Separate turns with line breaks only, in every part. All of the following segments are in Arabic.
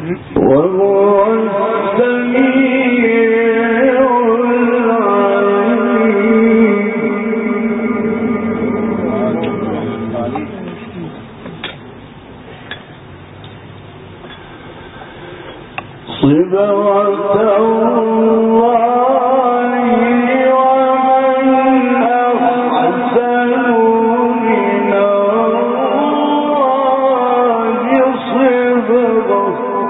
وهو السميع صبغة الله ومن أحسن من الله صبغة.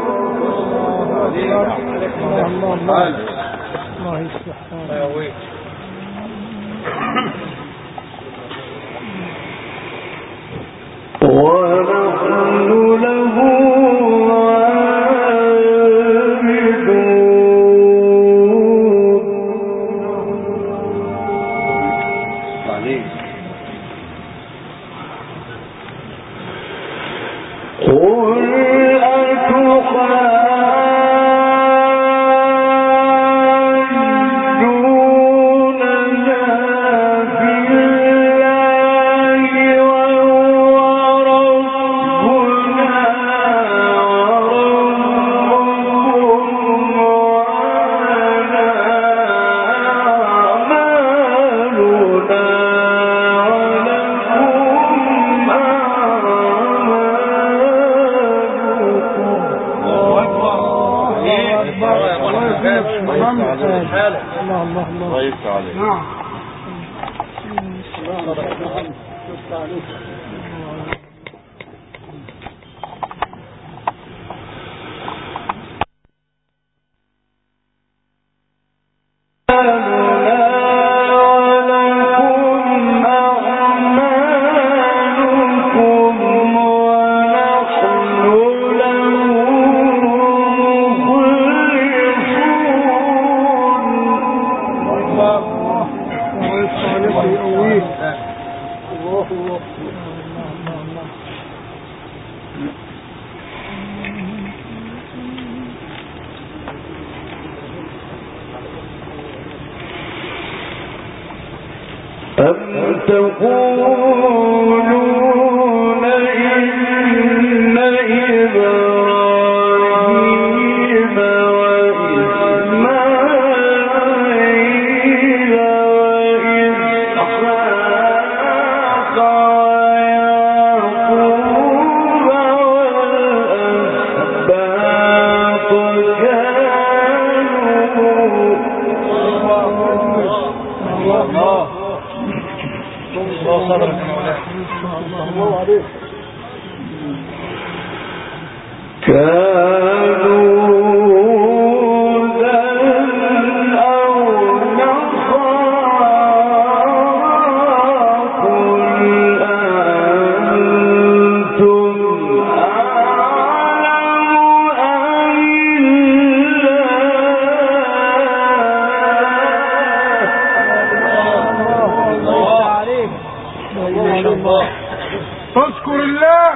ونحن له أم تقولون إن إبراهيم وإسماعيل وإسحاق ويعقوب والأسباط كانوا هودا أو نصارى قل أنتم أعلم أم الله.
فاذكر الله.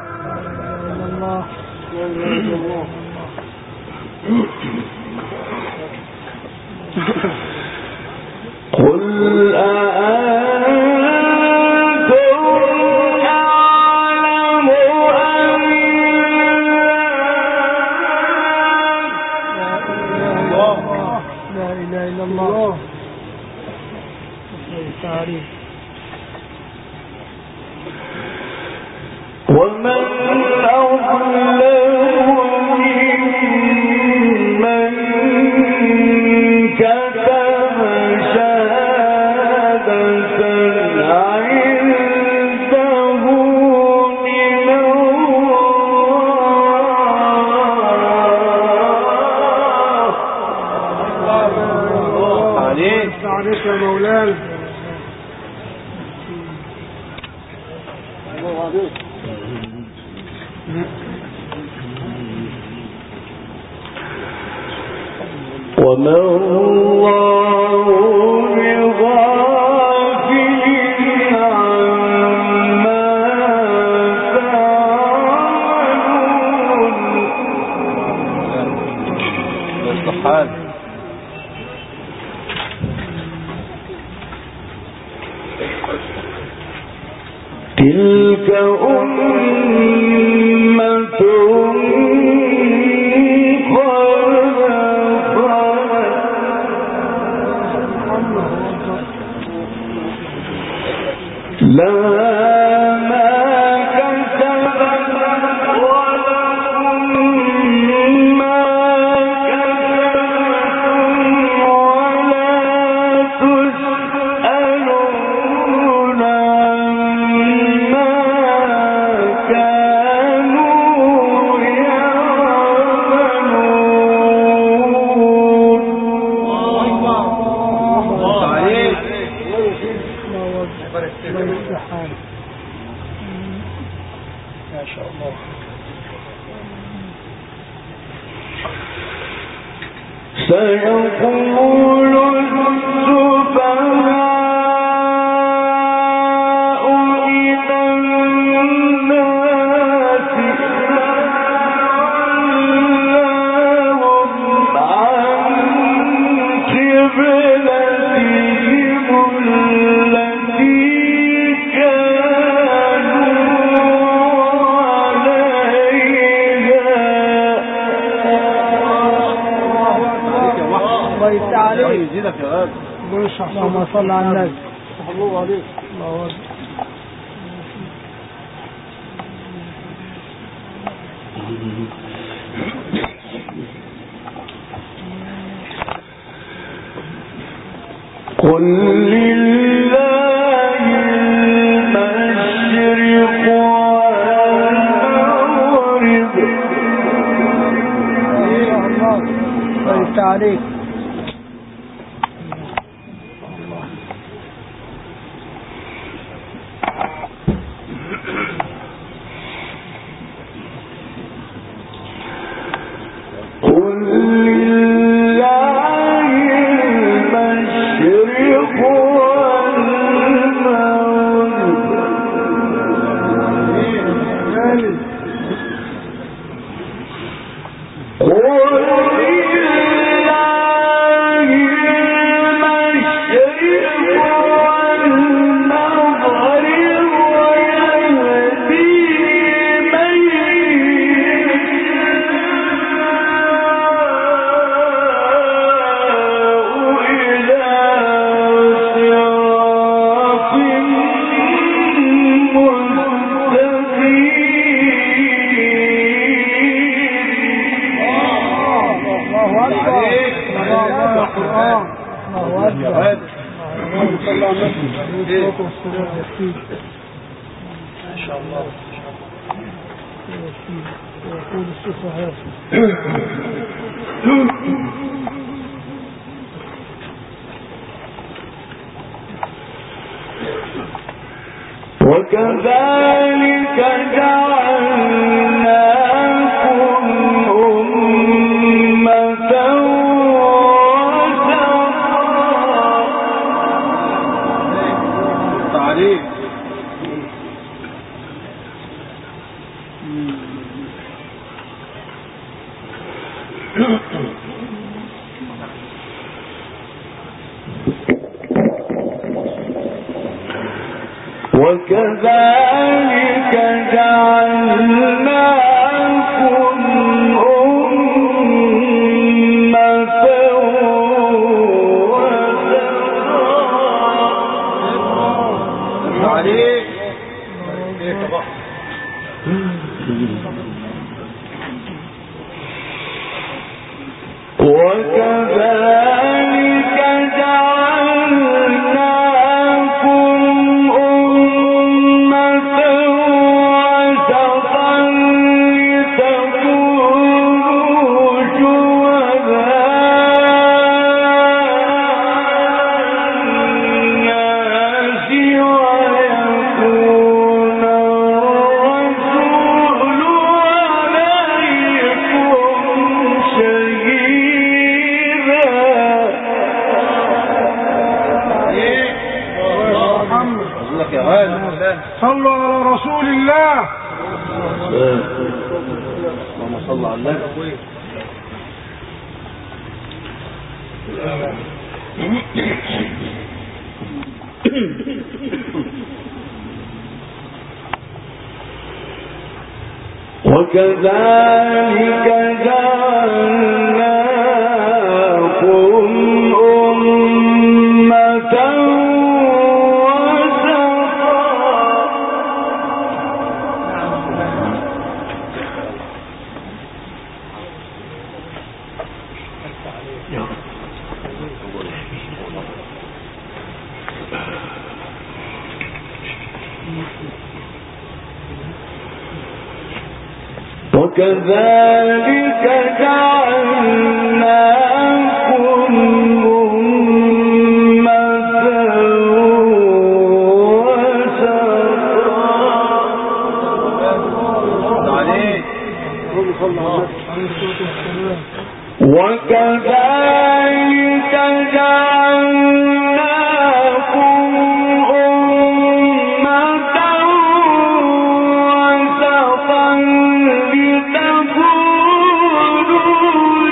قل أأنتم أعلم أم الله.
لا إله إلا الله.
ومن أظلم ممن كتب شهادة عنده من الله.
عليك يا مولانا.
وما الله بغافل عما تعملون. تلك أمة سيقول السفهاء من الناس لهم عن قبلتهم التي
يزيدك يا غالي. اللهم صل على النبي. الله عليك. الله أكبر.
قل لله المشرق والمغرب.
الله عليك. ما شاء الله. يقول السفهاء
وكذلك جعلناكم أمة وسطا. عليك. وكذلك جعلناكم أمة وسطا. عليك. وكذلك جعلناكم أمة وسطا لتكونوا شهداء الناس ويكون الرسول عليكم شهيدا.
صلوا على رسول الله.
اللهم صل على النبي. وكذلك جعلناكم أمة وكذلك جعلناكم أمة وسطا. وكذلك جعلناكم أمة وسطا لتكونوا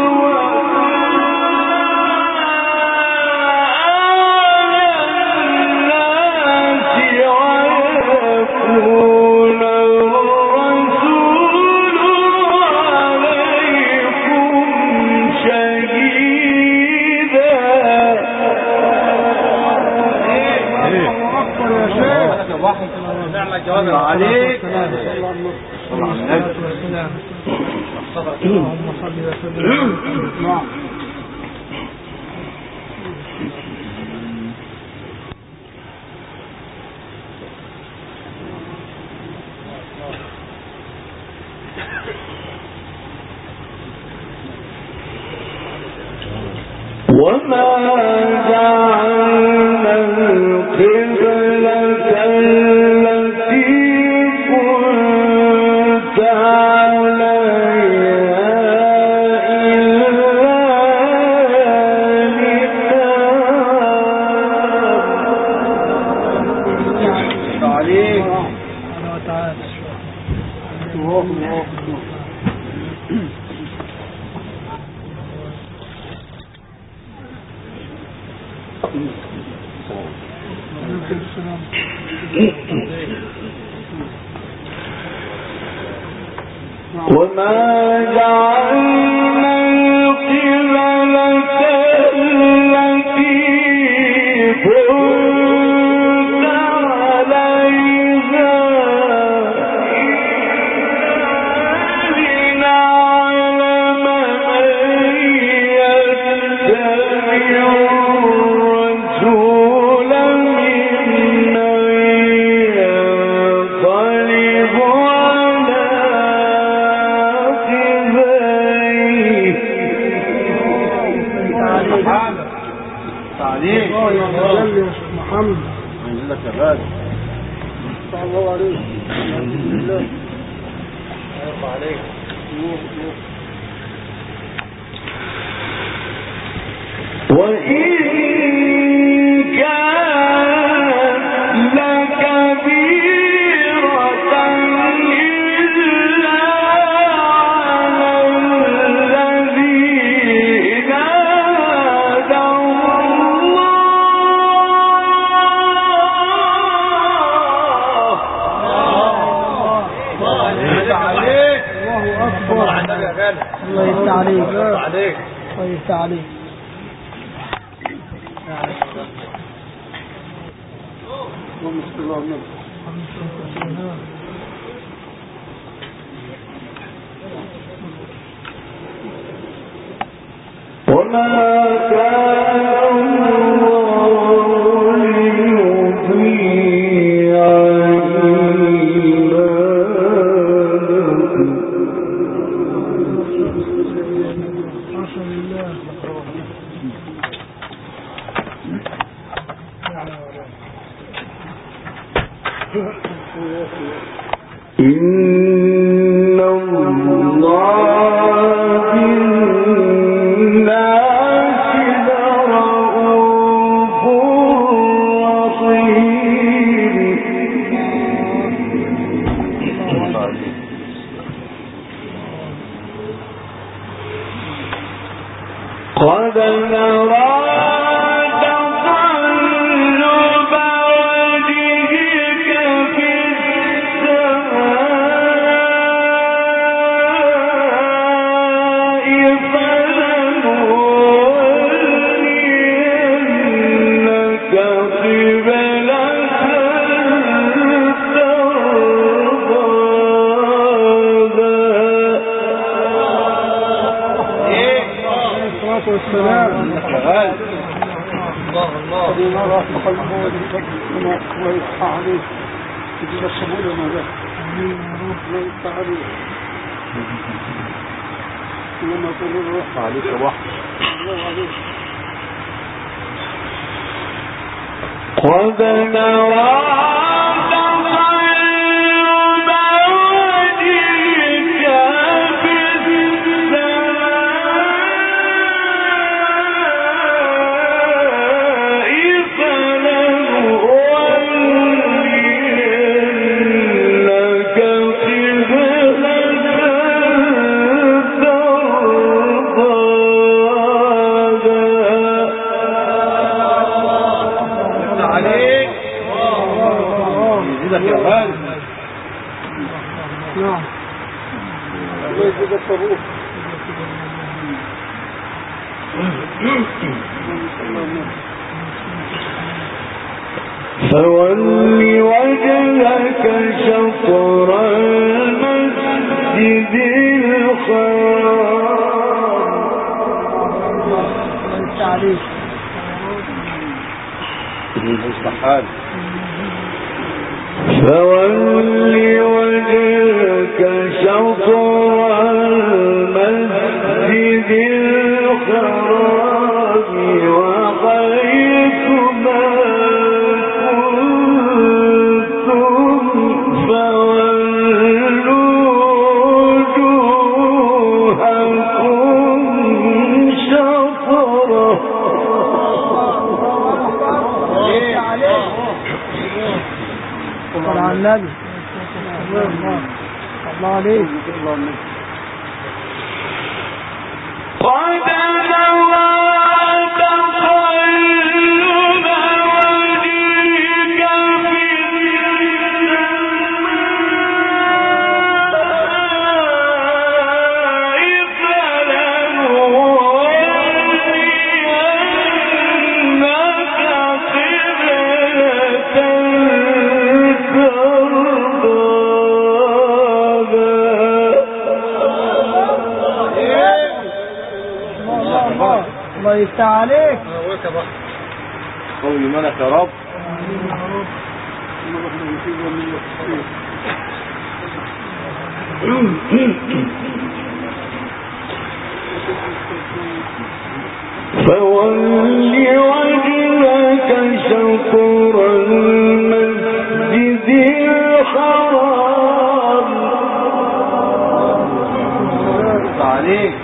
عليك
اللهم صل وسلم. نعم.
وما جعلنا القبلة التي كنت عليها إلا
عليك
وما جعلنا القبلة التي كنت عليها لنعلم من يتبع الرسول ممن ينقلب على
عليك
يا محمد
منزلك يا غالي
صلى الله عليه وسلم.
عليك
وإن كانت لكبيرة إلا على الذين هدى
عليك
الله أكبر.
الله يا غالي
الله يفتح عليك.
عليك
الله يفتح عليك.
وما كان الله ليضيع إن الله بالناس لرؤوف رحيم. قد نرى تقلب وجهك في السماء فلنولينك قبلة ترضاها.
والسلام.
الله الله
نرى تقلب وجهك في السماء ويفتح عليك. تجيب الصبور وما ذاك. ويفتح عليك. لما تقول الروح
عليك يا واحد
الله عليك.
قد نرى تقلب وجهك في السماء فول وجهك شطر المسجد الحرام فول وجهك شطر المسجد الحرام وحيث ما كنتم فولوا وجوهكم شطره
صلى على النبي الله عليك
قد نرى تقلب وجهك في
الله يفتح عليك
قولي ملك يا رب
فول وجهك شطر المسجد الحرام
عليك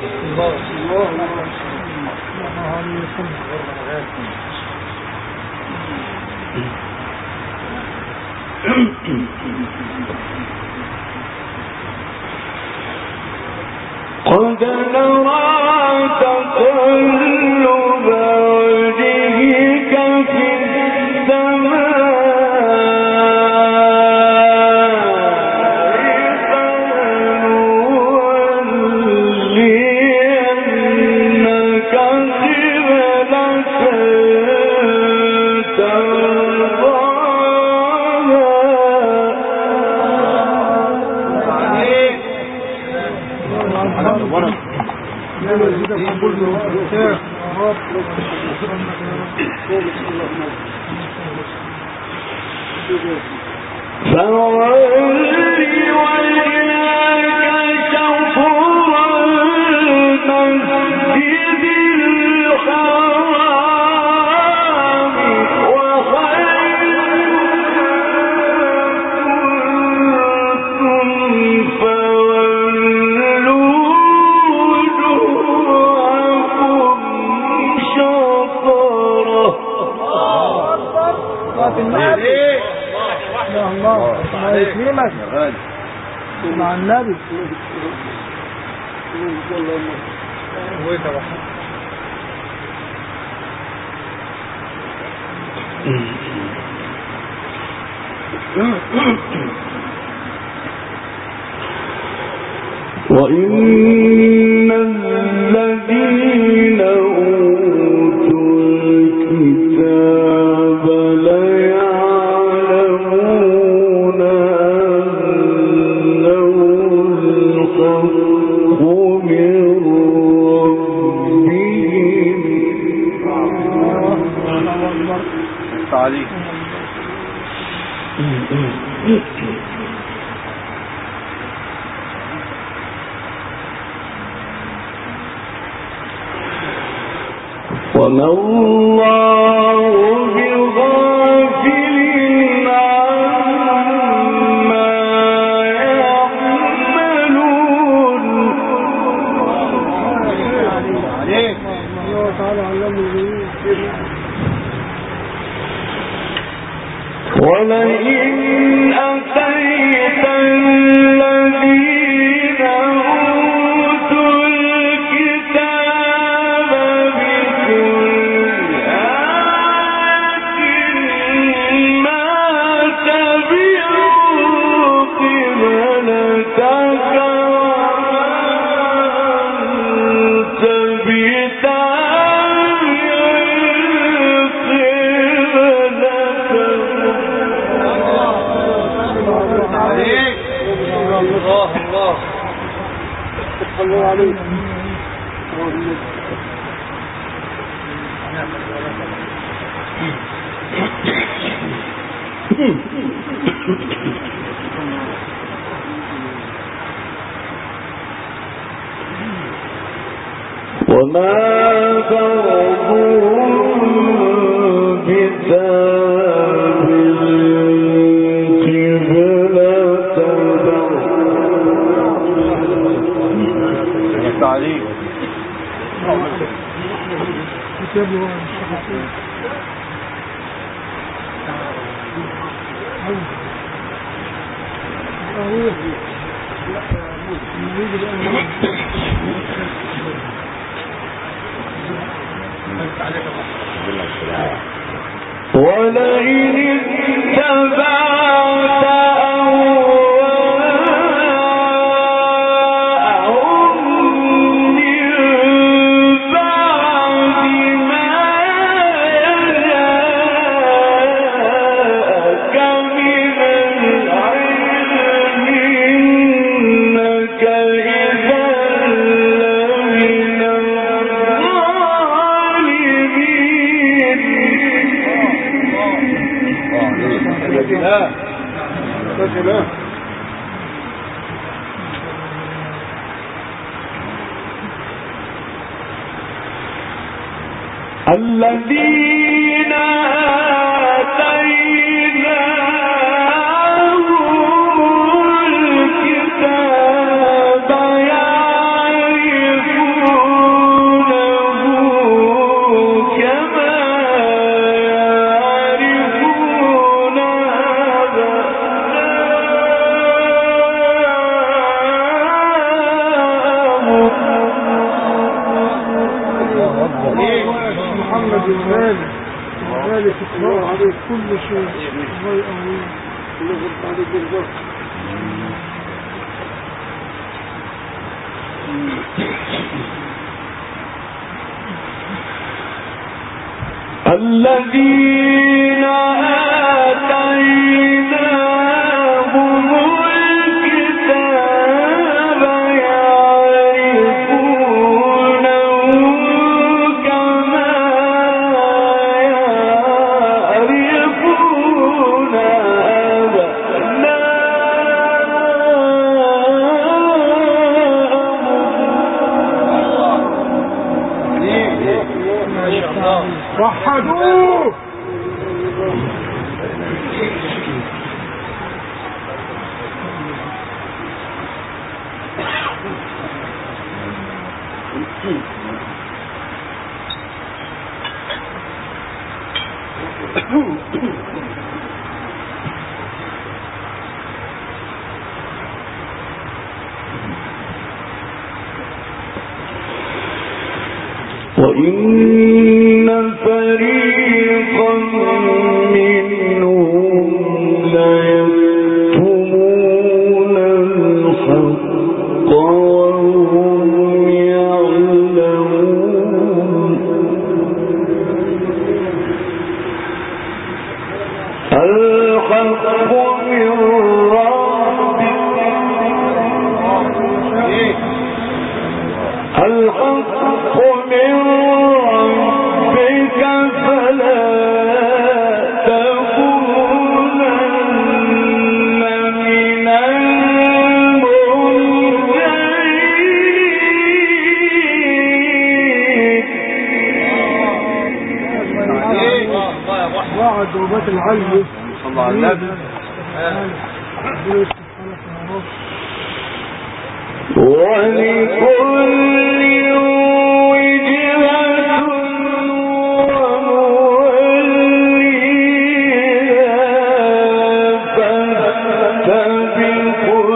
قد نرى تقلب وجهك في فلنولينك
مع النبي
وإن الذين أوتوا الكتاب ليعلمون أنه الحق من ربهم
عليك
وما الله بغافل عما يعملون ولئن أتيت الذين أوتوا الكتاب بكل آية ما تبعوا قبلتك وما
الله عليك.
وما بعضهم بذاب القبلة
التعليم
ولئن اتبعت أهواءهم من بعد ما جاءك من العلم إنك إذا لمن
الظالمين.
الذين آتيناهم الكتاب يعرفونه كما يعرفون
محمد المالك وذلك اطلاع عليه كل شيء غير أمين نظرت عليه بالضبط.
الذين آتيناهم الكتاب يعرفونه كما يعرفون أبناءهم.
وحدوه
وإن فريقا منهم ليكتمون الحق وهم يعلمون. الحق من ربك الحق من ربك فلا تكونن من الممترين.
وعد وبات العلم
صلى الله عليه وسلم.
ولكل وجهة وموليها فاستبقوا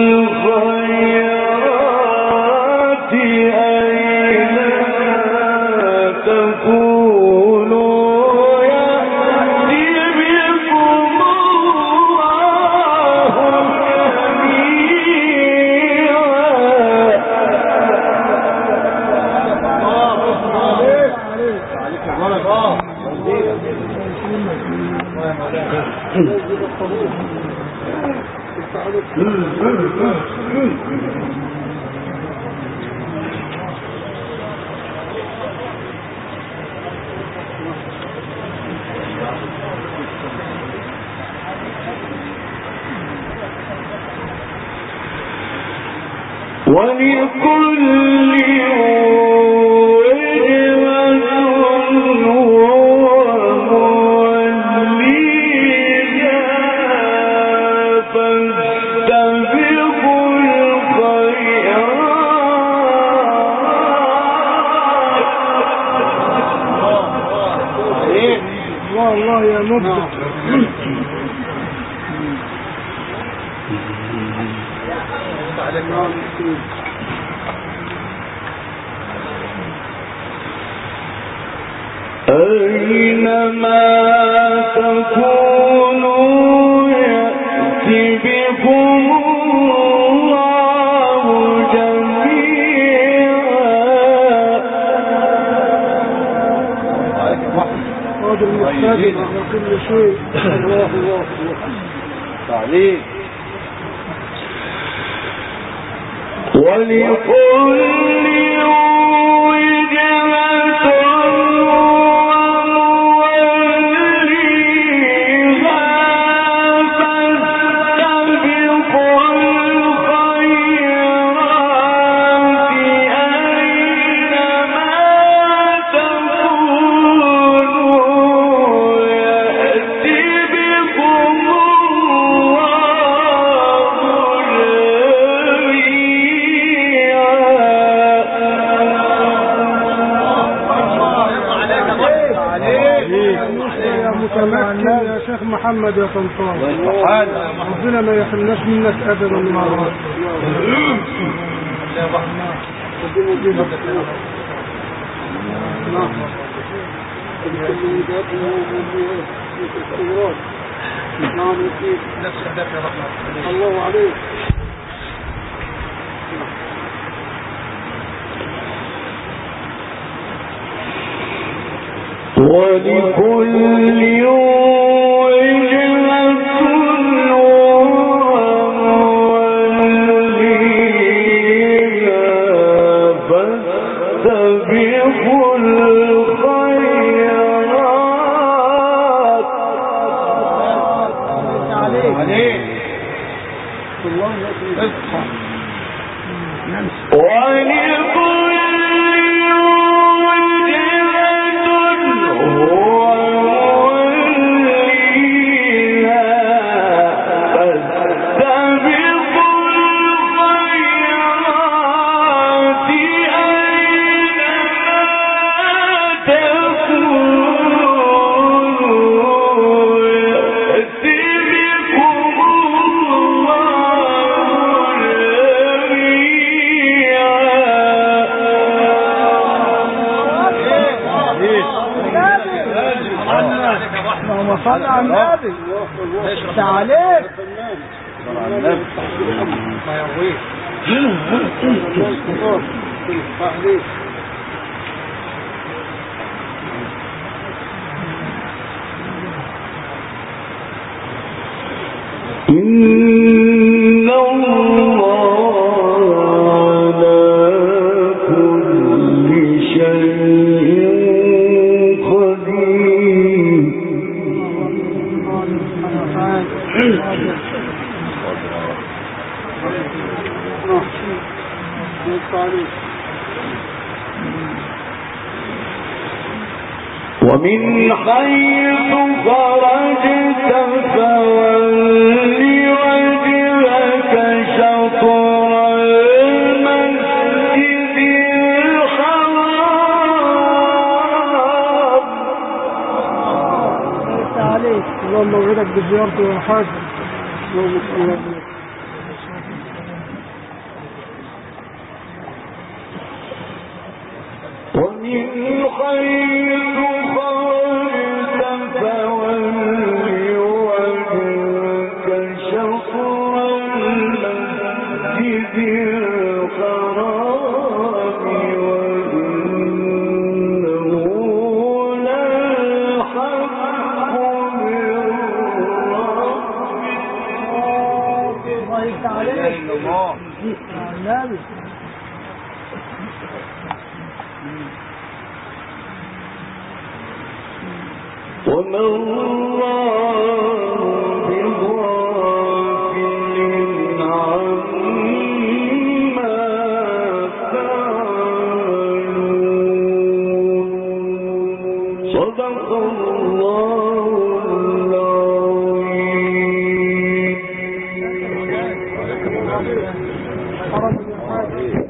الخيرات أينما تكونوا يأتي بكم الله
الله يا مبدع.
أينما تكونوا يأتي بكم الله جميعا.
قادر مقتدر على كل شيء. الله الله
تعليم.
ولكل وجهة وموليها فاستبقوا الخيرات أينما تكونوا يأتي بكم
متمكن يا شيخ محمد يا طنطاوي. ربنا ما يحرمناش منك ابدا من الله. الله عليك.
ولكل
صل على النبي. تعالى
إن الله على كل شيء قدير. ومن حيث خرجت فول وجهك شطر المسجد الحرام.
عليك اللهم موعدك بزيارته يا حاج.
ومن حيث خرجت فول وجهك شطر المسجد الحرام وإنه للحق من ربك.
النبي
وما الله بغافل عما صدق الله العظيم.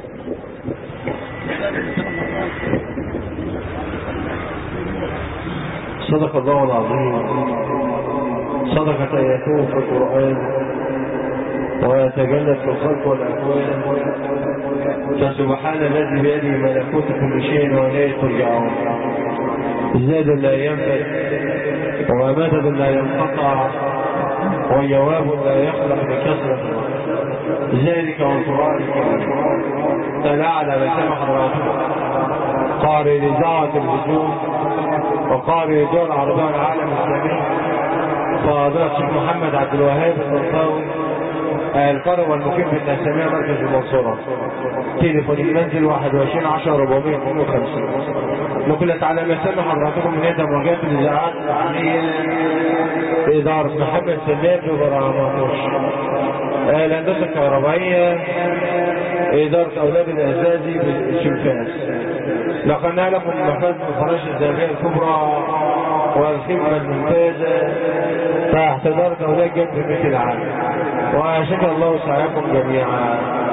صدق الله العظيم. صدقت آياته في القرآن ويتجلد في الخلق والأكوان، فسبحان الذي بيده ملكوت كل شيء وإليه ترجعون. زاد لا ينفد ومدد لا ينقطع وجواب لا يخلق بكثرة ذلك والقرآن تلاعلى بسمح حضراتكم قارئ لإذاعة التلفزيون وقارئ دول عربية العالم الإسلامي فضيلة الشيخ محمد عبد الوهاب الطنطاوي القارئ والمقيم في النسامية مركز المنصورة. تليفون المنزل 21 10 452. نقول تعالى ما سمح حضراتكم من هذا مواجهة الإذاعات العالمية بإدارة محمد سلام ببراموش. الهندسة الكهربائية إدارة أولاد الأزازي بالشمفاس. لقنا لكم مفاد الفراش الذهبية الكبرى والخدمة الممتازة تحت إدارة أولاد جنب مثل العالم. وشكر الله سعيكم جميعا.